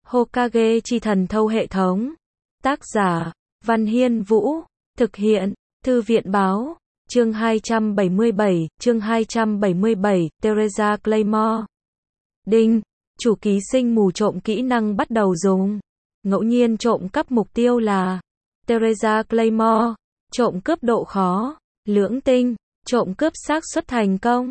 Hokage chi thần thâu hệ thống. Tác giả, Văn Hiên Vũ. Thực hiện, Thư viện Báo. Chương 277, Theresa Claymore. Đinh, chủ ký sinh mù trộm kỹ năng bắt đầu dùng. Ngẫu nhiên trộm cắp mục tiêu là Theresa Claymore. Trộm cướp độ khó, lưỡng tinh. Trộm cướp xác suất thành công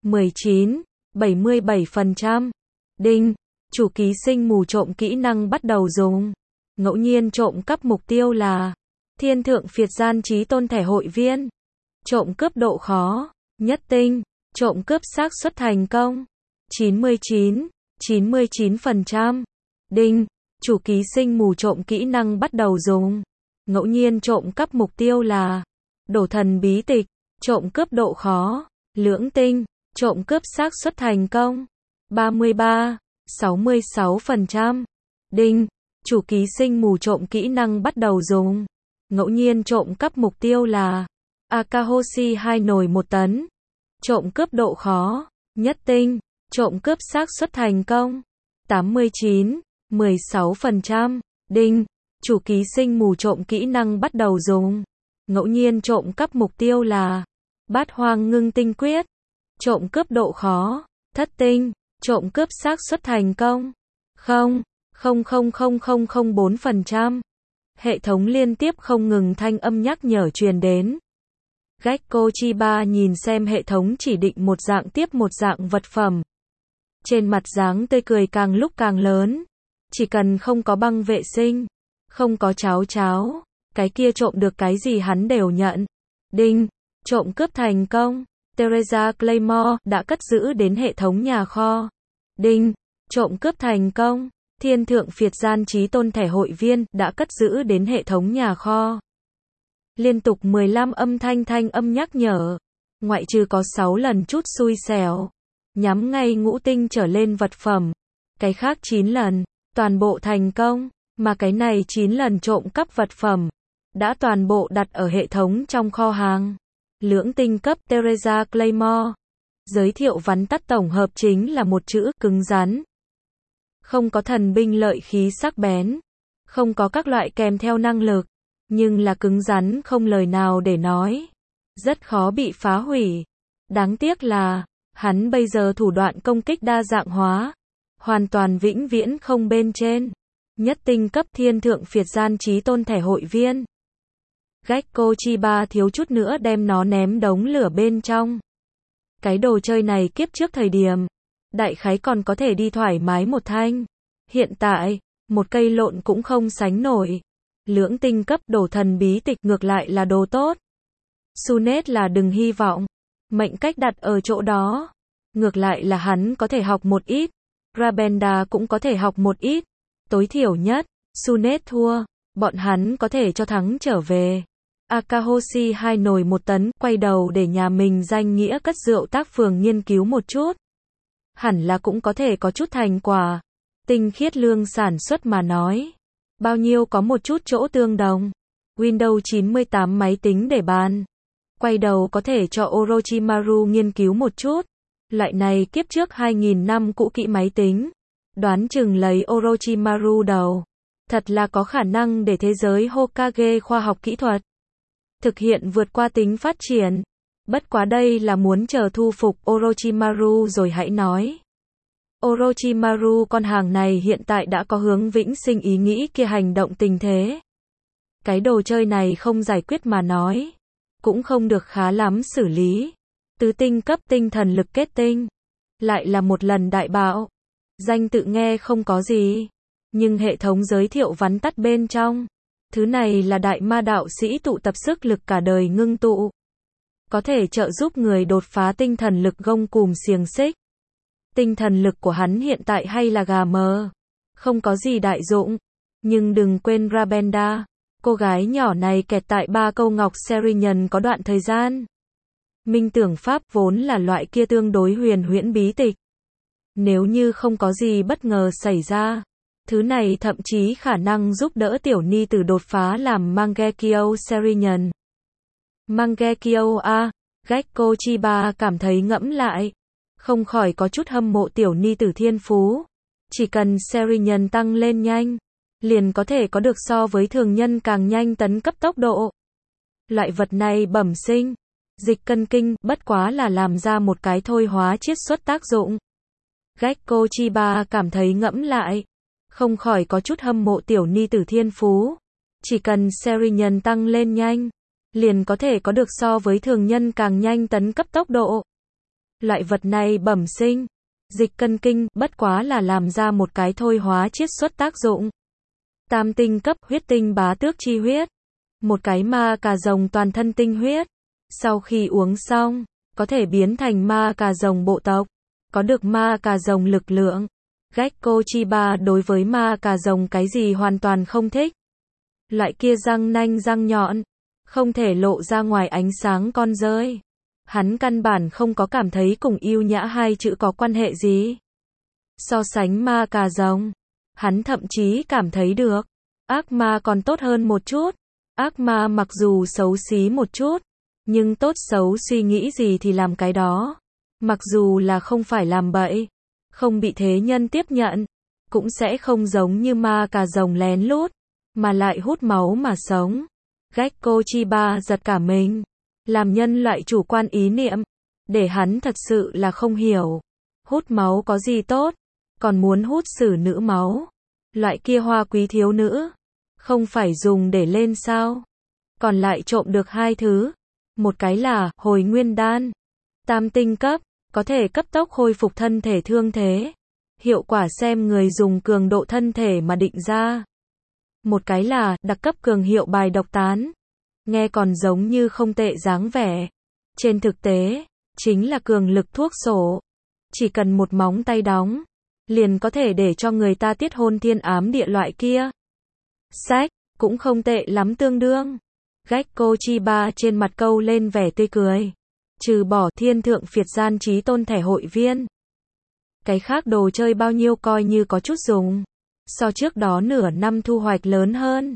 19,77%. Đinh, chủ ký sinh mù trộm kỹ năng bắt đầu dùng. Ngẫu nhiên trộm cắp mục tiêu là Thiên Thượng Phiệt Gian Chí Tôn thẻ hội viên. Trộm cướp độ khó, nhất tinh. Trộm cướp xác suất thành công 99%. Đinh, chủ ký sinh mù trộm kỹ năng bắt đầu dùng. Ngẫu nhiên trộm cắp mục tiêu là Đổ thần bí tịch. Trộm cướp độ khó, lưỡng tinh. Trộm cướp xác suất thành công 66%. Đinh, chủ ký sinh mù trộm kỹ năng bắt đầu dùng. Ngẫu nhiên trộm cắp mục tiêu là Akahoshi 2 nồi 1 tấn. Trộm cướp độ khó, nhất tinh. Trộm cướp xác suất thành công 16%. Đinh, chủ ký sinh mù trộm kỹ năng bắt đầu dùng. Ngẫu nhiên trộm cắp mục tiêu là Bát Hoang Ngưng Tinh Quyết. Trộm cướp độ khó, thất tinh. Trộm cướp xác suất thành công 0,00004%. Hệ thống liên tiếp không ngừng thanh âm nhắc nhở truyền đến. Gekko Chiba nhìn xem hệ thống chỉ định một dạng tiếp một dạng vật phẩm. Trên mặt dáng tươi cười càng lúc càng lớn. Chỉ cần không có băng vệ sinh, không có cháo, cái kia trộm được cái gì hắn đều nhận. Đinh, trộm cướp thành công. Theresa Claymore đã cất giữ đến hệ thống nhà kho. Đinh, trộm cướp thành công. Thiên Thượng Phiệt Gian Chí Tôn thẻ hội viên đã cất giữ đến hệ thống nhà kho. Liên tục 15 âm thanh nhắc nhở. Ngoại trừ có 6 lần chút xui xẻo. Nhắm ngay ngũ tinh trở lên vật phẩm. Cái khác 9 lần, toàn bộ thành công. Mà cái này 9 lần trộm cắp vật phẩm đã toàn bộ đặt ở hệ thống trong kho hàng. Lưỡng tinh cấp Theresa Claymore. Giới thiệu vắn tắt tổng hợp chính là một chữ cứng rắn. Không có thần binh lợi khí sắc bén. Không có các loại kèm theo năng lực. Nhưng là cứng rắn không lời nào để nói. Rất khó bị phá hủy. Đáng tiếc là hắn bây giờ thủ đoạn công kích đa dạng hóa. Hoàn toàn vĩnh viễn không bên trên. Nhất tinh cấp Thiên Thượng Phiệt Gian Chí Tôn thẻ hội viên. Gekko Chiba thiếu chút nữa đem nó ném đống lửa bên trong. Cái đồ chơi này kiếp trước thời điểm, đại khái còn có thể đi thoải mái một thanh. Hiện tại, một cây lộn cũng không sánh nổi. Lưỡng tinh cấp Đổ thần bí tịch ngược lại là đồ tốt. Sunet là đừng hy vọng. Mệnh cách đặt ở chỗ đó. Ngược lại là hắn có thể học một ít. Rabenda cũng có thể học một ít. Tối thiểu nhất, Sunet thua, bọn hắn có thể cho thắng trở về. Akahoshi 2 nồi 1 tấn, quay đầu để nhà mình danh nghĩa cất rượu tác phường nghiên cứu một chút. Hẳn là cũng có thể có chút thành quả. Tinh khiết lương sản xuất mà nói. Bao nhiêu có một chút chỗ tương đồng. Windows 98 máy tính để bàn. Quay đầu có thể cho Orochimaru nghiên cứu một chút. Loại này kiếp trước 2000 năm cũ kỹ máy tính. Đoán chừng lấy Orochimaru đầu. Thật là có khả năng để thế giới Hokage khoa học kỹ thuật thực hiện vượt qua tính phát triển. Bất quá đây là muốn chờ thu phục Orochimaru rồi hãy nói. Orochimaru con hàng này hiện tại đã có hướng vĩnh sinh ý nghĩ kia hành động tình thế. Cái đồ chơi này không giải quyết mà nói. Cũng không được khá lắm xử lý. Tứ tinh cấp tinh thần lực kết tinh. Lại là một lần đại bạo. Danh tự nghe không có gì. Nhưng hệ thống giới thiệu vắn tắt bên trong. Thứ này là đại ma đạo sĩ tụ tập sức lực cả đời ngưng tụ. Có thể trợ giúp người đột phá tinh thần lực gông cùm xiềng xích. Tinh thần lực của hắn hiện tại hay là gà mờ. Không có gì đại dụng. Nhưng đừng quên Rabenda. Cô gái nhỏ này kẹt tại 3 câu ngọc Serian có đoạn thời gian. Minh tưởng pháp vốn là loại kia tương đối huyền huyễn bí tịch. Nếu như không có gì bất ngờ xảy ra, thứ này thậm chí khả năng giúp đỡ tiểu ni tử đột phá làm Mangekyo Serian. Mangekyo a, Gekko Chiba cảm thấy ngẫm lại, không khỏi có chút hâm mộ tiểu ni tử thiên phú. Chỉ cần series nhân tăng lên nhanh, liền có thể có được so với thường nhân càng nhanh tấn cấp tốc độ. Loại vật này bẩm sinh, dịch cân kinh, bất quá là làm ra một cái thôi hóa chiết xuất tác dụng. Gekko Chiba cảm thấy ngẫm lại, không khỏi có chút hâm mộ tiểu ni tử thiên phú. Chỉ cần series nhân tăng lên nhanh, liền có thể có được so với thường nhân càng nhanh tấn cấp tốc độ. Loại vật này bẩm sinh, dịch cân kinh, bất quá là làm ra một cái thôi hóa chiết xuất tác dụng. Tam tinh cấp huyết tinh bá tước chi huyết. Một cái ma cà rồng toàn thân tinh huyết. Sau khi uống xong, có thể biến thành ma cà rồng bộ tộc. Có được ma cà rồng lực lượng. Gekko Chiba đối với ma cà rồng cái gì hoàn toàn không thích. Loại kia răng nanh răng nhọn, không thể lộ ra ngoài ánh sáng con rơi. Hắn căn bản không có cảm thấy cùng yêu nhã hai chữ có quan hệ gì. So sánh ma cà rồng, hắn thậm chí cảm thấy được, ác ma còn tốt hơn một chút. Ác ma mặc dù xấu xí một chút, nhưng tốt xấu suy nghĩ gì thì làm cái đó. Mặc dù là không phải làm bậy, không bị thế nhân tiếp nhận, cũng sẽ không giống như ma cà rồng lén lút, mà lại hút máu mà sống. Gekko Chiba giật cả mình. Làm nhân loại chủ quan ý niệm, để hắn thật sự là không hiểu. Hút máu có gì tốt, còn muốn hút xử nữ máu. Loại kia hoa quý thiếu nữ, không phải dùng để lên sao. Còn lại trộm được hai thứ. Một cái là hồi nguyên đan. Tam tinh cấp, có thể cấp tốc khôi phục thân thể thương thế. Hiệu quả xem người dùng cường độ thân thể mà định ra. Một cái là đặc cấp cường hiệu bài độc tán. Nghe còn giống như không tệ dáng vẻ. Trên thực tế, chính là cường lực thuốc sổ. Chỉ cần một móng tay đóng, liền có thể để cho người ta tiết hôn thiên ám địa loại kia. Sách, cũng không tệ lắm tương đương. Gekko Chiba trên mặt câu lên vẻ tươi cười. Trừ bỏ thiên thượng phiệt gian trí tôn thẻ hội viên. Cái khác đồ chơi bao nhiêu coi như có chút dùng. So trước đó nửa năm thu hoạch lớn hơn.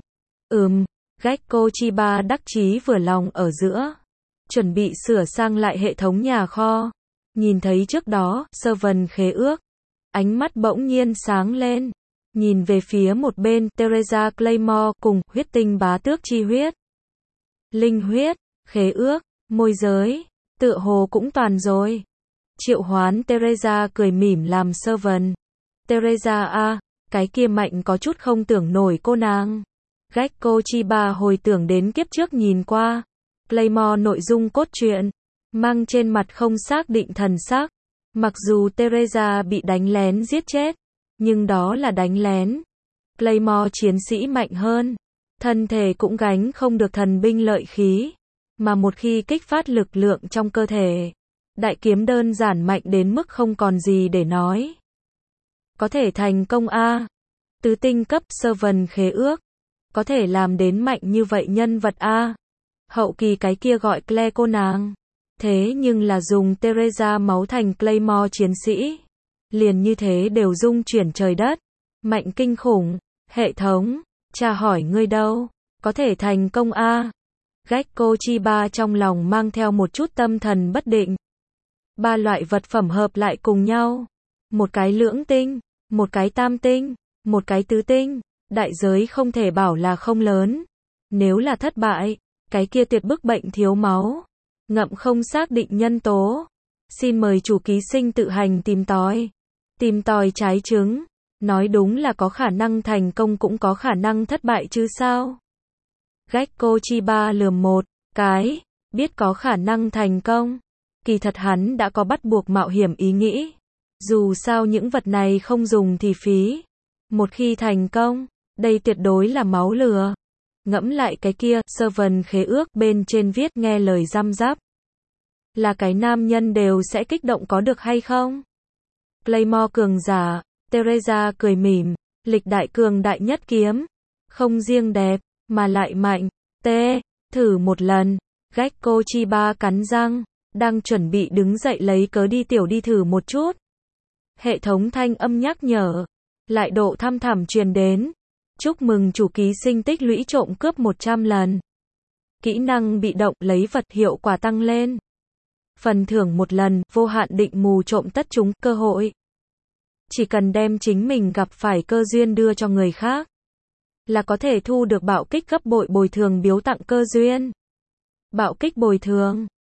Gekko Chiba đắc chí vừa lòng ở giữa. Chuẩn bị sửa sang lại hệ thống nhà kho. Nhìn thấy trước đó, servant khế ước. Ánh mắt bỗng nhiên sáng lên. Nhìn về phía một bên, Teresa Claymore cùng huyết tinh bá tước chi huyết. Linh huyết, khế ước, môi giới, tựa hồ cũng toàn rồi. Triệu hoán Teresa cười mỉm làm servant. Teresa a, cái kia mạnh có chút không tưởng nổi cô nàng. Gekko Chiba hồi tưởng đến kiếp trước nhìn qua. Claymore nội dung cốt truyện, mang trên mặt không xác định thần sắc. Mặc dù Teresa bị đánh lén giết chết, nhưng đó là đánh lén. Claymore chiến sĩ mạnh hơn, thân thể cũng gánh không được thần binh lợi khí, mà một khi kích phát lực lượng trong cơ thể, đại kiếm đơn giản mạnh đến mức không còn gì để nói. Có thể thành công a. Tứ tinh cấp servant khế ước, có thể làm đến mạnh như vậy nhân vật a. Hậu kỳ cái kia gọi Claire cô nàng. Thế nhưng là dùng Teresa máu thành Claymore chiến sĩ. Liền như thế đều rung chuyển trời đất. Mạnh kinh khủng. Hệ thống, cha hỏi ngươi đâu? Có thể thành công a. Gekko Chiba trong lòng mang theo một chút tâm thần bất định. Ba loại vật phẩm hợp lại cùng nhau. Một cái lưỡng tinh, một cái tam tinh, một cái tứ tinh. Đại giới không thể bảo là không lớn. Nếu là thất bại, cái kia tuyệt bức bệnh thiếu máu. Ngậm không xác định nhân tố. Xin mời chủ ký sinh tự hành tìm tòi. Tìm tòi trái trứng. Nói đúng là có khả năng thành công cũng có khả năng thất bại chứ sao. Gekko Chiba lườm một cái, biết có khả năng thành công. Kỳ thật hắn đã có bắt buộc mạo hiểm ý nghĩ. Dù sao những vật này không dùng thì phí. Một khi thành công, đây tuyệt đối là máu lừa. Ngẫm lại cái kia, servant khế ước bên trên viết nghe lời răm rắp. Là cái nam nhân đều sẽ kích động có được hay không? Claymore cường giả, Teresa cười mỉm, lịch đại cường đại nhất kiếm. Không riêng đẹp, mà lại mạnh. Thử một lần. Gekko Chiba cắn răng, đang chuẩn bị đứng dậy lấy cớ đi tiểu đi thử một chút. Hệ thống thanh âm nhắc nhở. Lại độ thăm thẳm truyền đến. Chúc mừng chủ ký sinh tích lũy trộm cướp 100 lần. Kỹ năng bị động lấy vật hiệu quả tăng lên. Phần thưởng một lần, vô hạn định mù trộm tất chúng, cơ hội. Chỉ cần đem chính mình gặp phải cơ duyên đưa cho người khác, là có thể thu được bạo kích gấp bội bồi thường biếu tặng cơ duyên. Bạo kích bồi thường.